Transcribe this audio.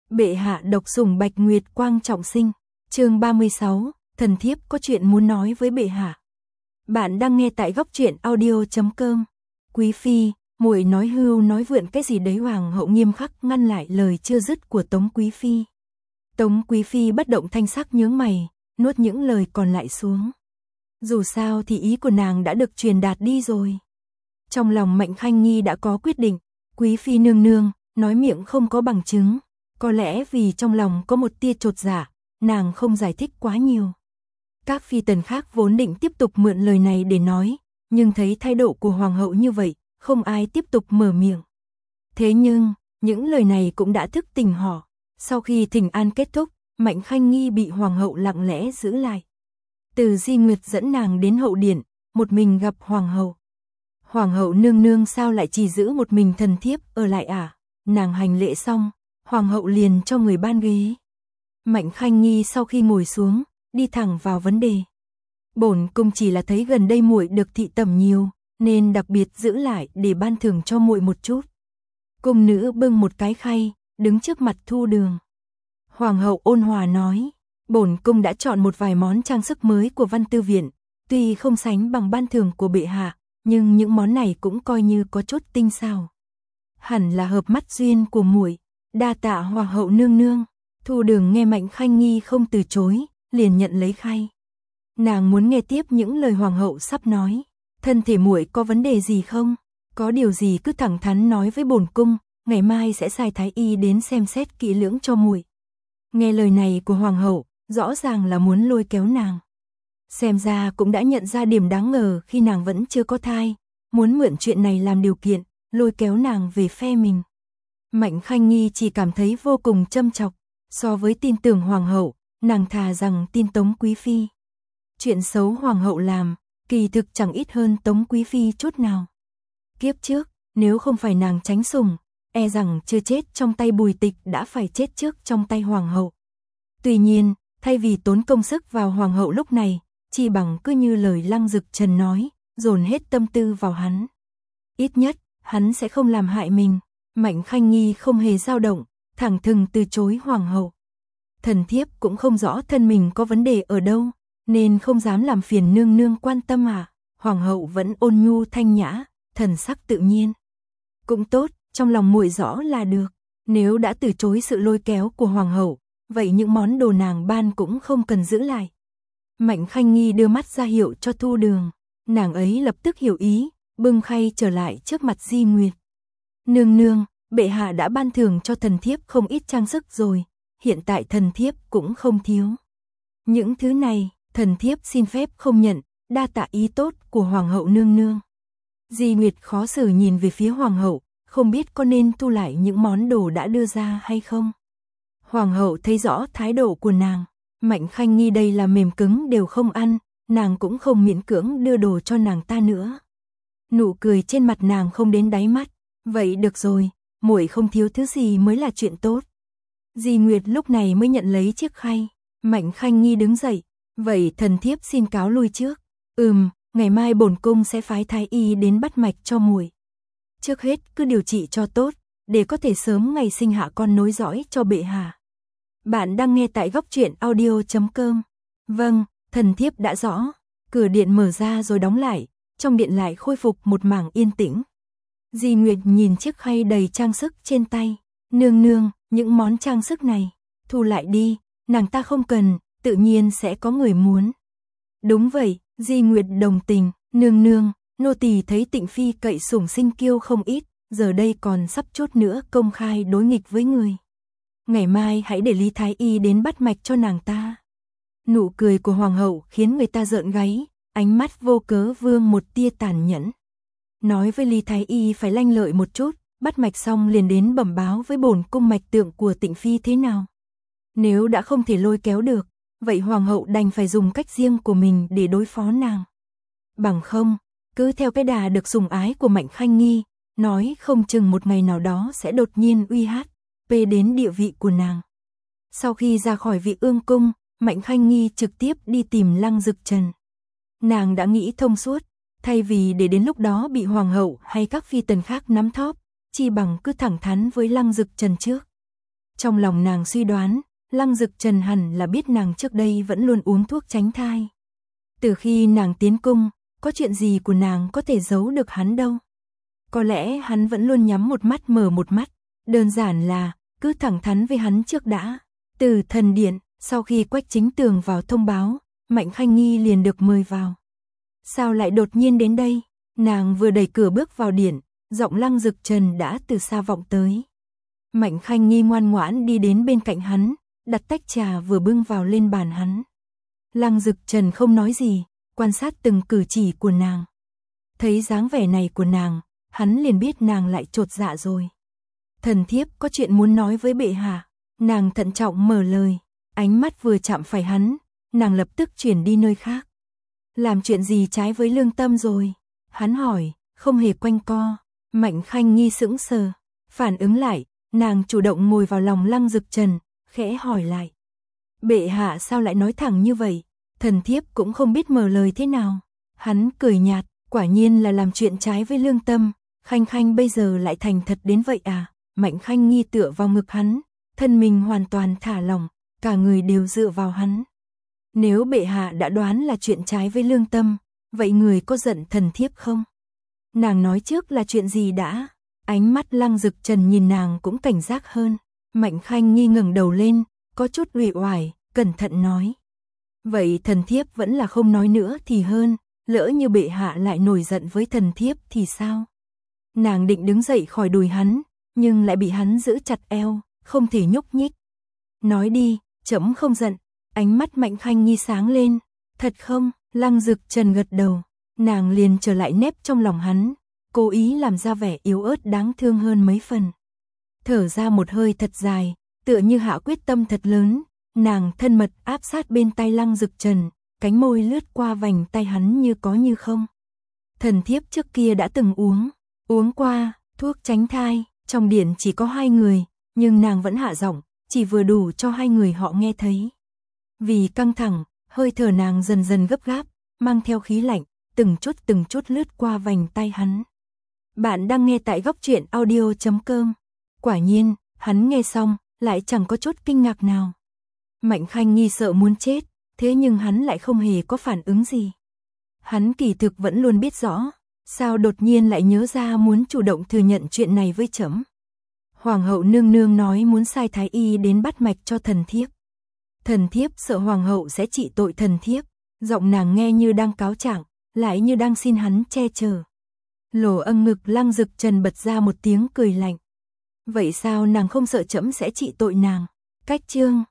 Bệ hạ độc sủng Bạch Nguyệt Quang trọng sinh. Chương 36, thần thiếp có chuyện muốn nói với bệ hạ. Bạn đang nghe tại góc truyện audio.com. Quý phi, muội nói hưu nói vượn cái gì đấy? Hoàng hậu nghiêm khắc ngăn lại lời chưa dứt của Tống quý phi. Tống quý phi bất động thanh sắc nhướng mày, nuốt những lời còn lại xuống. Dù sao thì ý của nàng đã được truyền đạt đi rồi. Trong lòng Mạnh Khanh Nghi đã có quyết định, quý phi nương nương, nói miệng không có bằng chứng. Có lẽ vì trong lòng có một tia chột dạ, nàng không giải thích quá nhiều. Các phi tần khác vốn định tiếp tục mượn lời này để nói, nhưng thấy thái độ của hoàng hậu như vậy, không ai tiếp tục mở miệng. Thế nhưng, những lời này cũng đã thức tỉnh họ. Sau khi thỉnh an kết thúc, Mạnh Khanh Nghi bị hoàng hậu lặng lẽ giữ lại. Từ Di Nguyệt dẫn nàng đến hậu điện, một mình gặp hoàng hậu. Hoàng hậu nương nương sao lại chỉ giữ một mình thần thiếp ở lại à? Nàng hành lễ xong, hoàng hậu liền cho người ban ghế. Mạnh Khanh Nghi sau khi ngồi xuống, đi thẳng vào vấn đề. Bổn cung chỉ là thấy gần đây muội được thị tẩm nhiều, nên đặc biệt giữ lại để ban thưởng cho muội một chút. Cung nữ bưng một cái khay, đứng trước mặt Thu Đường. Hoàng hậu ôn hòa nói, bổn cung đã chọn một vài món trang sức mới của Văn Tư Viện, tuy không sánh bằng ban thưởng của bệ hạ, nhưng những món này cũng coi như có chút tinh xảo. Hẳn là hợp mắt duyên của muội. Đa tạ hoàng hậu nương nương. Thu Đường nghe Mạnh Khanh Nghi không từ chối, liền nhận lấy khay. Nàng muốn nghe tiếp những lời hoàng hậu sắp nói. Thân thể muội có vấn đề gì không? Có điều gì cứ thẳng thắn nói với bổn cung, ngày mai sẽ sai thái y đến xem xét kỹ lưỡng cho muội. Nghe lời này của hoàng hậu, rõ ràng là muốn lôi kéo nàng. Xem ra cũng đã nhận ra điểm đáng ngờ khi nàng vẫn chưa có thai, muốn mượn chuyện này làm điều kiện, lôi kéo nàng về phe mình. Mạnh Khanh Nghi chỉ cảm thấy vô cùng châm chọc, so với tin tưởng hoàng hậu, nàng thà rằng tin Tống quý phi. Chuyện xấu hoàng hậu làm, kỳ thực chẳng ít hơn Tống quý phi chút nào. Kiếp trước, nếu không phải nàng tránh sủng, e rằng chưa chết trong tay Bùi Tịch đã phải chết trước trong tay hoàng hậu. Tuy nhiên, thay vì tốn công sức vào hoàng hậu lúc này, chỉ bằng cứ như lời Lăng Dực Trần nói, dồn hết tâm tư vào hắn. Ít nhất, hắn sẽ không làm hại mình. Mạnh Khanh Nghi không hề dao động, thẳng thừng từ chối hoàng hậu. Thần thiếp cũng không rõ thân mình có vấn đề ở đâu, nên không dám làm phiền nương nương quan tâm à. Hoàng hậu vẫn ôn nhu thanh nhã, thần sắc tự nhiên. Cũng tốt, trong lòng muội rõ là được. Nếu đã từ chối sự lôi kéo của hoàng hậu, vậy những món đồ nàng ban cũng không cần giữ lại. Mạnh Khanh Nghi đưa mắt ra hiệu cho Thu Đường. Nàng ấy lập tức hiểu ý, bưng khay trở lại trước mặt Di Nguyệt. Nương nương, bệ hạ đã ban thưởng cho thần thiếp không ít trang sức rồi, hiện tại thần thiếp cũng không thiếu. Những thứ này, thần thiếp xin phép không nhận, đa tạ ý tốt của hoàng hậu nương nương. Di Nguyệt khó xử nhìn về phía hoàng hậu, không biết có nên thu lại những món đồ đã đưa ra hay không. Hoàng hậu thấy rõ thái độ của nàng, Mạnh Khanh Nghi đây là mềm cứng đều không ăn, nàng cũng không miễn cưỡng đưa đồ cho nàng ta nữa. Nụ cười trên mặt nàng không đến đáy mắt, vậy được rồi, muội không thiếu thứ gì mới là chuyện tốt. Di Nguyệt lúc này mới nhận lấy chiếc khay. Mạnh Khanh Nghi đứng dậy, vậy thần thiếp xin cáo lui trước. Ngày mai bổn cung sẽ phái thái y đến bắt mạch cho muội. Trước hết cứ điều trị cho tốt, để có thể sớm ngày sinh hạ con nối dõi cho bệ hạ. Bạn đang nghe tại góc truyện audio.com. Vâng, thần thiếp đã rõ. Cửa điện mở ra rồi đóng lại, trong điện lại khôi phục một mảng yên tĩnh. Di Nguyệt nhìn chiếc khay đầy trang sức trên tay. Nương nương, những món trang sức này, thu lại đi, nàng ta không cần, tự nhiên sẽ có người muốn. Đúng vậy, Di Nguyệt đồng tình, nương nương, nô tỳ thấy Tịnh phi cậy sủng sinh kiêu không ít, giờ đây còn sắp chút nữa công khai đối nghịch với người. Ngày mai hãy để Lý Thái Y đến bắt mạch cho nàng ta. Nụ cười của hoàng hậu khiến người ta rợn gáy, ánh mắt vô cớ vương một tia tàn nhẫn. Nói với Lý Thái Y phải lanh lợi một chút, bắt mạch xong liền đến bẩm báo với bổn cung mạch tượng của Tịnh phi thế nào. Nếu đã không thể lôi kéo được, vậy hoàng hậu đành phải dùng cách riêng của mình để đối phó nàng. Bằng không, cứ theo cái đà được sủng ái của Mạnh Khanh Nghi, nói không chừng một ngày nào đó sẽ đột nhiên uy hát đến địa vị của nàng. Sau khi ra khỏi Vị Ương cung, Mạnh Khanh Nghi trực tiếp đi tìm Lăng Dực Trần. Nàng đã nghĩ thông suốt, thay vì để đến lúc đó bị hoàng hậu hay các phi tần khác nắm thóp, chi bằng cứ thẳng thắn với Lăng Dực Trần trước. Trong lòng nàng suy đoán, Lăng Dực Trần hẳn là biết nàng trước đây vẫn luôn uống thuốc tránh thai. Từ khi nàng tiến cung, có chuyện gì của nàng có thể giấu được hắn đâu. Có lẽ hắn vẫn luôn nhắm một mắt mở một mắt, đơn giản là cứ thẳng thắn với hắn trước đã. Từ thần điện, sau khi Quách Chính Tường vào thông báo, Mạnh Khanh Nghi liền được mời vào. Sao lại đột nhiên đến đây? Nàng vừa đẩy cửa bước vào điện, giọng Lăng Dực Trần đã từ xa vọng tới. Mạnh Khanh Nghi ngoan ngoãn đi đến bên cạnh hắn, đặt tách trà vừa bưng vào lên bàn hắn. Lăng Dực Trần không nói gì, quan sát từng cử chỉ của nàng. Thấy dáng vẻ này của nàng, hắn liền biết nàng lại chột dạ rồi. Thần thiếp có chuyện muốn nói với bệ hạ. Nàng thận trọng mở lời, ánh mắt vừa chạm phải hắn, nàng lập tức chuyển đi nơi khác. Làm chuyện gì trái với lương tâm rồi? Hắn hỏi, không hề quanh co. Mạnh Khanh Nghi sững sờ, phản ứng lại, nàng chủ động ngồi vào lòng Lăng Dực Trần, khẽ hỏi lại. Bệ hạ sao lại nói thẳng như vậy? Thần thiếp cũng không biết mở lời thế nào. Hắn cười nhạt, quả nhiên là làm chuyện trái với lương tâm. Khanh Khanh bây giờ lại thành thật đến vậy à? Mạnh Khanh Nghi tựa vào ngực hắn, thân mình hoàn toàn thả lỏng, cả người đều dựa vào hắn. Nếu bệ hạ đã đoán là chuyện trái với lương tâm, vậy người có giận thần thiếp không? Nàng nói trước là chuyện gì đã? Ánh mắt Lăng Dực Trần nhìn nàng cũng cảnh giác hơn. Mạnh Khanh Nghi ngẩng đầu lên, có chút uể oải, cẩn thận nói. Vậy thần thiếp vẫn là không nói nữa thì hơn, lỡ như bệ hạ lại nổi giận với thần thiếp thì sao? Nàng định đứng dậy khỏi đùi hắn, nhưng lại bị hắn giữ chặt eo, không thể nhúc nhích. Nói đi, trẫm không giận. Ánh mắt Mạnh Khanh Nghi sáng lên. Thật không? Lăng Dực Trần gật đầu. Nàng liền trở lại nép trong lòng hắn, cố ý làm ra vẻ yếu ớt đáng thương hơn mấy phần. Thở ra một hơi thật dài, tựa như hạ quyết tâm thật lớn, nàng thân mật áp sát bên tay Lăng Dực Trần, cánh môi lướt qua vành tay hắn như có như không. Thần thiếp trước kia đã từng uống qua thuốc tránh thai, trong điện chỉ có 2 người, nhưng nàng vẫn hạ giọng, chỉ vừa đủ cho 2 người họ nghe thấy. Vì căng thẳng, hơi thở nàng dần dần gấp gáp, mang theo khí lạnh, từng chút lướt qua vành tay hắn. Bạn đang nghe tại Góc Truyện Audio.com. Quả nhiên, hắn nghe xong, lại chẳng có chút kinh ngạc nào. Mạnh Khanh Nghi sợ muốn chết, thế nhưng hắn lại không hề có phản ứng gì. Hắn kỳ thực vẫn luôn biết rõ, sao đột nhiên lại nhớ ra muốn chủ động thừa nhận chuyện này với trẫm. Hoàng hậu nương nương nói muốn sai thái y đến bắt mạch cho thần thiếp. Thần thiếp sợ hoàng hậu sẽ trị tội thần thiếp, giọng nàng nghe như đang cáo trạng, lại như đang xin hắn che chở. Lỗ âng ngực Lăng Dực Trần bật ra một tiếng cười lạnh. Vậy sao nàng không sợ trẫm sẽ trị tội nàng? Cách chương